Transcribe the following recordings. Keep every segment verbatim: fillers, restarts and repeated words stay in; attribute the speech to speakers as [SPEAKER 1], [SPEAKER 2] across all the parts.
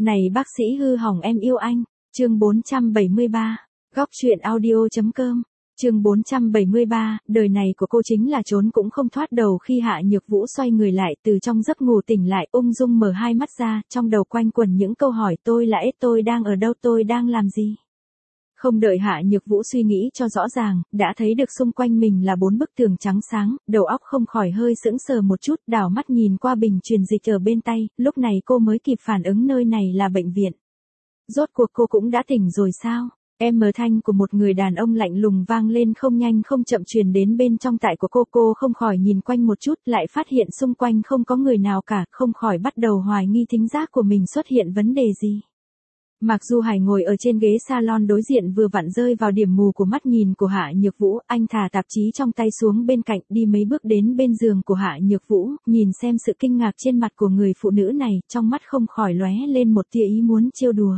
[SPEAKER 1] Này bác sĩ hư hỏng em yêu anh. Chương bốn trăm bảy mươi ba. Góc truyện audio.com. Chương bốn trăm bảy mươi ba, đời này của cô chính là trốn cũng không thoát đầu. Khi Hạ Nhược Vũ xoay người lại từ trong giấc ngủ tỉnh lại, ung dung mở hai mắt ra, trong đầu quanh quẩn những câu hỏi: tôi là ết, tôi đang ở đâu, tôi đang làm gì? Không đợi Hạ Nhược Vũ suy nghĩ cho rõ ràng, đã thấy được xung quanh mình là bốn bức tường trắng sáng, đầu óc không khỏi hơi sững sờ một chút, đảo mắt nhìn qua bình truyền dịch ở bên tay, lúc này cô mới kịp phản ứng nơi này là bệnh viện. Rốt cuộc cô cũng đã tỉnh rồi sao? Em mờ thanh của một người đàn ông lạnh lùng vang lên không nhanh không chậm truyền đến bên trong tai của cô. Cô không khỏi nhìn quanh một chút, lại phát hiện xung quanh không có người nào cả, không khỏi bắt đầu hoài nghi thính giác của mình xuất hiện vấn đề gì. Mạc Du Hải ngồi ở trên ghế salon đối diện vừa vặn rơi vào điểm mù của mắt nhìn của Hạ Nhược Vũ, anh thả tạp chí trong tay xuống bên cạnh, đi mấy bước đến bên giường của Hạ Nhược Vũ, nhìn xem sự kinh ngạc trên mặt của người phụ nữ này, trong mắt không khỏi lóe lên một tia ý muốn trêu đùa.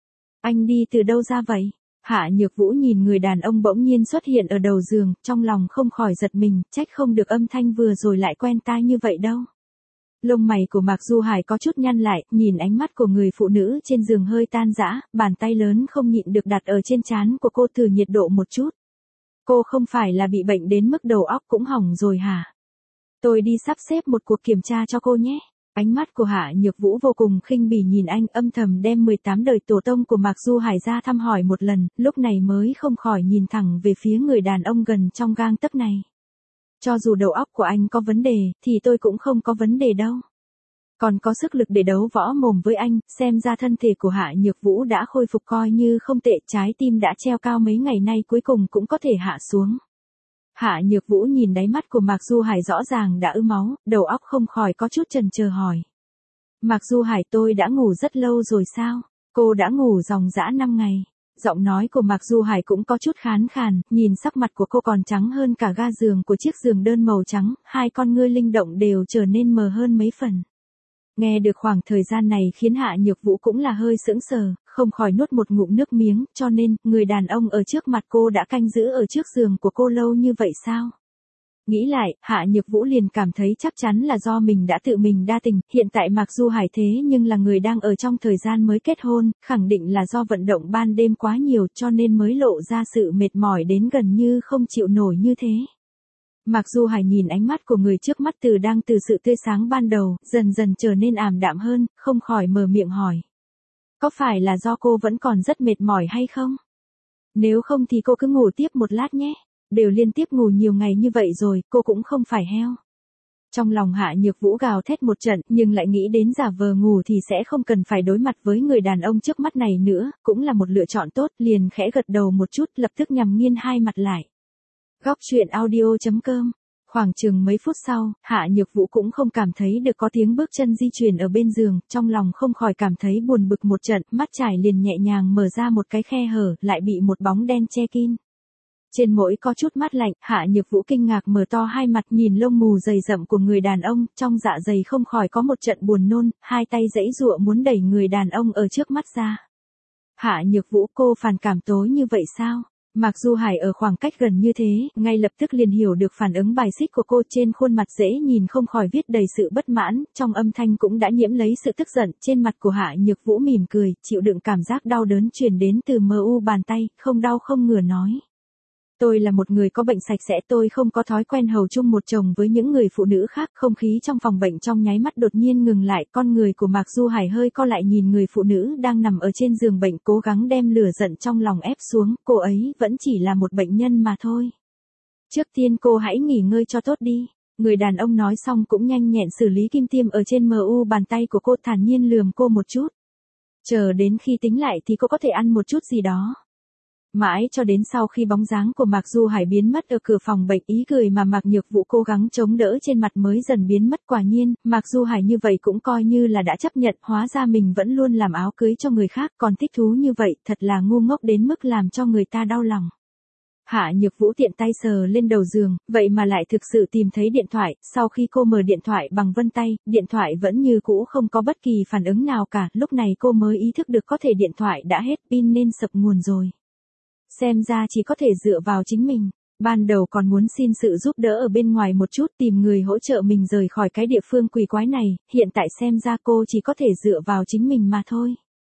[SPEAKER 1] Anh đi từ đâu ra vậy? Hạ Nhược Vũ nhìn người đàn ông bỗng nhiên xuất hiện ở đầu giường, trong lòng không khỏi giật mình, trách không được âm thanh vừa rồi lại quen tai như vậy đâu. Lông mày của Mạc Du Hải có chút nhăn lại, nhìn ánh mắt của người phụ nữ trên giường hơi tan rã, bàn tay lớn không nhịn được đặt ở trên trán của cô thử nhiệt độ một chút. Cô không phải là bị bệnh đến mức đầu óc cũng hỏng rồi hả? Tôi đi sắp xếp một cuộc kiểm tra cho cô nhé. Ánh mắt của Hạ Nhược Vũ vô cùng khinh bỉ nhìn anh, âm thầm đem mười tám đời tổ tông của Mạc Du Hải ra thăm hỏi một lần, lúc này mới không khỏi nhìn thẳng về phía người đàn ông gần trong gang tấc này. Cho dù đầu óc của anh có vấn đề, thì tôi cũng không có vấn đề đâu. Còn có sức lực để đấu võ mồm với anh, xem ra thân thể của Hạ Nhược Vũ đã khôi phục coi như không tệ, trái tim đã treo cao mấy ngày nay cuối cùng cũng có thể hạ xuống. Hạ Nhược Vũ nhìn đáy mắt của Mạc Du Hải rõ ràng đã ứ máu, đầu óc không khỏi có chút chần chờ hỏi. Mạc Du Hải, tôi đã ngủ rất lâu rồi sao? Cô đã ngủ ròng rã năm ngày. Giọng nói của Mạc Du Hải cũng có chút khàn khàn, nhìn sắc mặt của cô còn trắng hơn cả ga giường của chiếc giường đơn màu trắng, hai con ngươi linh động đều trở nên mờ hơn mấy phần. Nghe được khoảng thời gian này khiến Hạ Nhược Vũ cũng là hơi sững sờ, không khỏi nuốt một ngụm nước miếng, cho nên, người đàn ông ở trước mặt cô đã canh giữ ở trước giường của cô lâu như vậy sao? Nghĩ lại, Hạ Nhược Vũ liền cảm thấy chắc chắn là do mình đã tự mình đa tình, hiện tại Mạc Du Hải thế nhưng là người đang ở trong thời gian mới kết hôn, khẳng định là do vận động ban đêm quá nhiều cho nên mới lộ ra sự mệt mỏi đến gần như không chịu nổi như thế. Mạc Du Hải nhìn ánh mắt của người trước mắt từ đang từ sự tươi sáng ban đầu, dần dần trở nên ảm đạm hơn, không khỏi mở miệng hỏi. Có phải là do cô vẫn còn rất mệt mỏi hay không? Nếu không thì cô cứ ngủ tiếp một lát nhé. Đều liên tiếp ngủ nhiều ngày như vậy rồi, cô cũng không phải heo. Trong lòng Hạ Nhược Vũ gào thét một trận, nhưng lại nghĩ đến giả vờ ngủ thì sẽ không cần phải đối mặt với người đàn ông trước mắt này nữa, cũng là một lựa chọn tốt, liền khẽ gật đầu một chút, lập tức nhằm nghiêng hai mặt lại. Góc truyện audio.com. Khoảng chừng mấy phút sau, Hạ Nhược Vũ cũng không cảm thấy được có tiếng bước chân di chuyển ở bên giường, trong lòng không khỏi cảm thấy buồn bực một trận, mắt trải liền nhẹ nhàng mở ra một cái khe hở, lại bị một bóng đen che kín. Trên mũi có chút mát lạnh, Hạ Nhược Vũ kinh ngạc mở to hai mặt nhìn lông mù dày rậm của người đàn ông, trong dạ dày không khỏi có một trận buồn nôn, hai tay giãy giụa muốn đẩy người đàn ông ở trước mắt ra. Hạ Nhược Vũ, cô phản cảm tối như vậy sao? Mạc Du Hải ở khoảng cách gần như thế, ngay lập tức liền hiểu được phản ứng bài xích của cô, trên khuôn mặt dễ nhìn không khỏi viết đầy sự bất mãn, trong âm thanh cũng đã nhiễm lấy sự tức giận, trên mặt của Hạ Nhược Vũ mỉm cười, chịu đựng cảm giác đau đớn truyền đến từ mờ u bàn tay, không đau không ngửa nói. Tôi là một người có bệnh sạch sẽ, tôi không có thói quen hầu chung một chồng với những người phụ nữ khác. Không khí trong phòng bệnh trong nháy mắt đột nhiên ngừng lại, con người của Mạc Du Hải hơi co lại nhìn người phụ nữ đang nằm ở trên giường bệnh, cố gắng đem lửa giận trong lòng ép xuống, cô ấy vẫn chỉ là một bệnh nhân mà thôi. Trước tiên cô hãy nghỉ ngơi cho tốt đi. Người đàn ông nói xong cũng nhanh nhẹn xử lý kim tiêm ở trên mờ u bàn tay của cô, thản nhiên lườm cô một chút. Chờ đến khi tính lại thì cô có thể ăn một chút gì đó. Mãi cho đến sau khi bóng dáng của Mạc Du Hải biến mất ở cửa phòng bệnh, ý cười mà Mạc Nhược Vũ cố gắng chống đỡ trên mặt mới dần biến mất. Quả nhiên, Mạc Du Hải như vậy cũng coi như là đã chấp nhận, hóa ra mình vẫn luôn làm áo cưới cho người khác, còn thích thú như vậy, thật là ngu ngốc đến mức làm cho người ta đau lòng. Hạ Nhược Vũ tiện tay sờ lên đầu giường, vậy mà lại thực sự tìm thấy điện thoại, sau khi cô mở điện thoại bằng vân tay, điện thoại vẫn như cũ không có bất kỳ phản ứng nào cả, lúc này cô mới ý thức được có thể điện thoại đã hết pin nên sập nguồn rồi. Xem ra chỉ có thể dựa vào chính mình. Ban đầu còn muốn xin sự giúp đỡ ở bên ngoài một chút, tìm người hỗ trợ mình rời khỏi cái địa phương quỷ quái này, hiện tại xem ra cô chỉ có thể dựa vào chính mình mà thôi.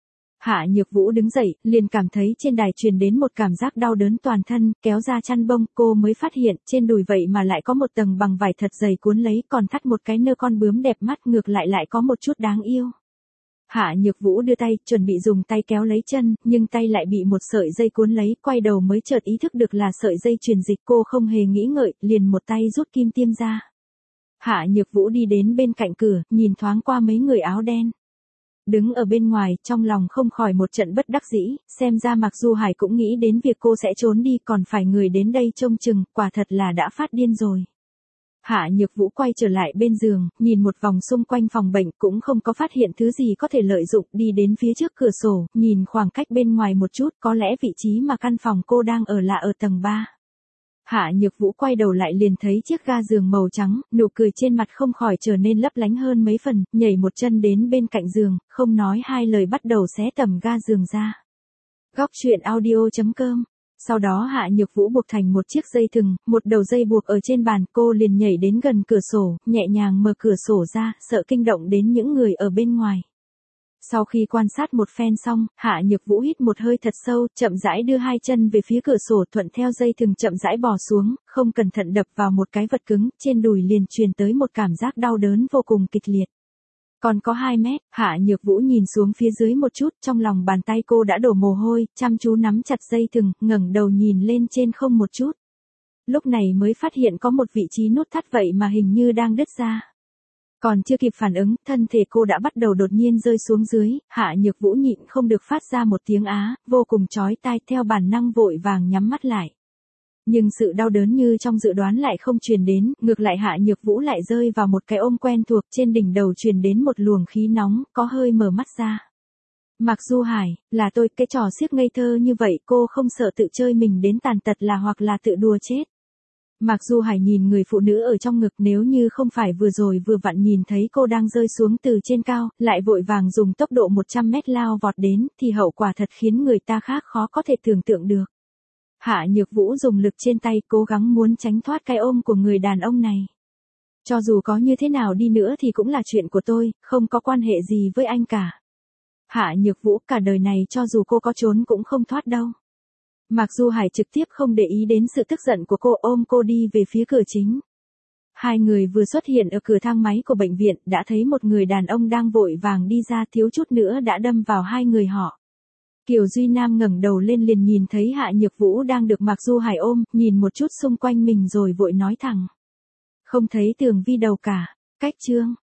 [SPEAKER 1] Hạ Nhược Vũ đứng dậy, liền cảm thấy trên đài truyền đến một cảm giác đau đớn toàn thân, kéo ra chăn bông, cô mới phát hiện, trên đùi vậy mà lại có một tầng bằng vải thật dày cuốn lấy, còn thắt một cái nơ con bướm đẹp mắt, ngược lại lại có một chút đáng yêu. Hạ Nhược Vũ đưa tay, chuẩn bị dùng tay kéo lấy chân, nhưng tay lại bị một sợi dây cuốn lấy, quay đầu mới chợt ý thức được là sợi dây truyền dịch, cô không hề nghĩ ngợi, liền một tay rút kim tiêm ra. Hạ Nhược Vũ đi đến bên cạnh cửa, nhìn thoáng qua mấy người áo đen. Đứng ở bên ngoài, trong lòng không khỏi một trận bất đắc dĩ, xem ra Mạc Du Hải cũng nghĩ đến việc cô sẽ trốn đi, còn phải người đến đây trông chừng, quả thật là đã phát điên rồi. Hạ Nhược Vũ quay trở lại bên giường, nhìn một vòng xung quanh phòng bệnh, cũng không có phát hiện thứ gì có thể lợi dụng, đi đến phía trước cửa sổ, nhìn khoảng cách bên ngoài một chút, có lẽ vị trí mà căn phòng cô đang ở là ở tầng ba. Hạ Nhược Vũ quay đầu lại liền thấy chiếc ga giường màu trắng, nụ cười trên mặt không khỏi trở nên lấp lánh hơn mấy phần, nhảy một chân đến bên cạnh giường, không nói hai lời bắt đầu xé tấm ga giường ra. Góc truyện audio chấm com. Sau đó Hạ Nhược Vũ buộc thành một chiếc dây thừng, một đầu dây buộc ở trên bàn, cô liền nhảy đến gần cửa sổ, nhẹ nhàng mở cửa sổ ra, sợ kinh động đến những người ở bên ngoài. Sau khi quan sát một phen xong, Hạ Nhược Vũ hít một hơi thật sâu, chậm rãi đưa hai chân về phía cửa sổ, thuận theo dây thừng chậm rãi bò xuống, không cẩn thận đập vào một cái vật cứng, trên đùi liền truyền tới một cảm giác đau đớn vô cùng kịch liệt. Còn có hai mét, Hạ Nhược Vũ nhìn xuống phía dưới một chút, trong lòng bàn tay cô đã đổ mồ hôi, chăm chú nắm chặt dây thừng, ngẩng đầu nhìn lên trên không một chút. Lúc này mới phát hiện có một vị trí nút thắt vậy mà hình như đang đứt ra. Còn chưa kịp phản ứng, thân thể cô đã bắt đầu đột nhiên rơi xuống dưới, Hạ Nhược Vũ nhịn không được phát ra một tiếng á, vô cùng chói tai, theo bản năng vội vàng nhắm mắt lại. Nhưng sự đau đớn như trong dự đoán lại không truyền đến, ngược lại Hạ Nhược Vũ lại rơi vào một cái ôm quen thuộc, trên đỉnh đầu truyền đến một luồng khí nóng, có hơi mở mắt ra. Mạc Du Hải, là tôi, cái trò xiếc ngây thơ như vậy, cô không sợ tự chơi mình đến tàn tật là hoặc là tự đùa chết. Mạc Du Hải nhìn người phụ nữ ở trong ngực, nếu như không phải vừa rồi vừa vặn nhìn thấy cô đang rơi xuống từ trên cao, lại vội vàng dùng tốc độ một trăm mét lao vọt đến, thì hậu quả thật khiến người ta khác khó có thể tưởng tượng được. Hạ Nhược Vũ dùng lực trên tay, cố gắng muốn tránh thoát cái ôm của người đàn ông này. Cho dù có như thế nào đi nữa thì cũng là chuyện của tôi, không có quan hệ gì với anh cả. Hạ Nhược Vũ, cả đời này cho dù cô có trốn cũng không thoát đâu. Mạc Du Hải trực tiếp không để ý đến sự tức giận của cô, ôm cô đi về phía cửa chính. Hai người vừa xuất hiện ở cửa thang máy của bệnh viện, đã thấy một người đàn ông đang vội vàng đi ra, thiếu chút nữa đã đâm vào hai người họ. Kiều Duy Nam ngẩng đầu lên liền nhìn thấy Hạ Nhược Vũ đang được Mạc Du Hải ôm, nhìn một chút xung quanh mình rồi vội nói thẳng. Không thấy Tường Vi đâu cả, cách chương.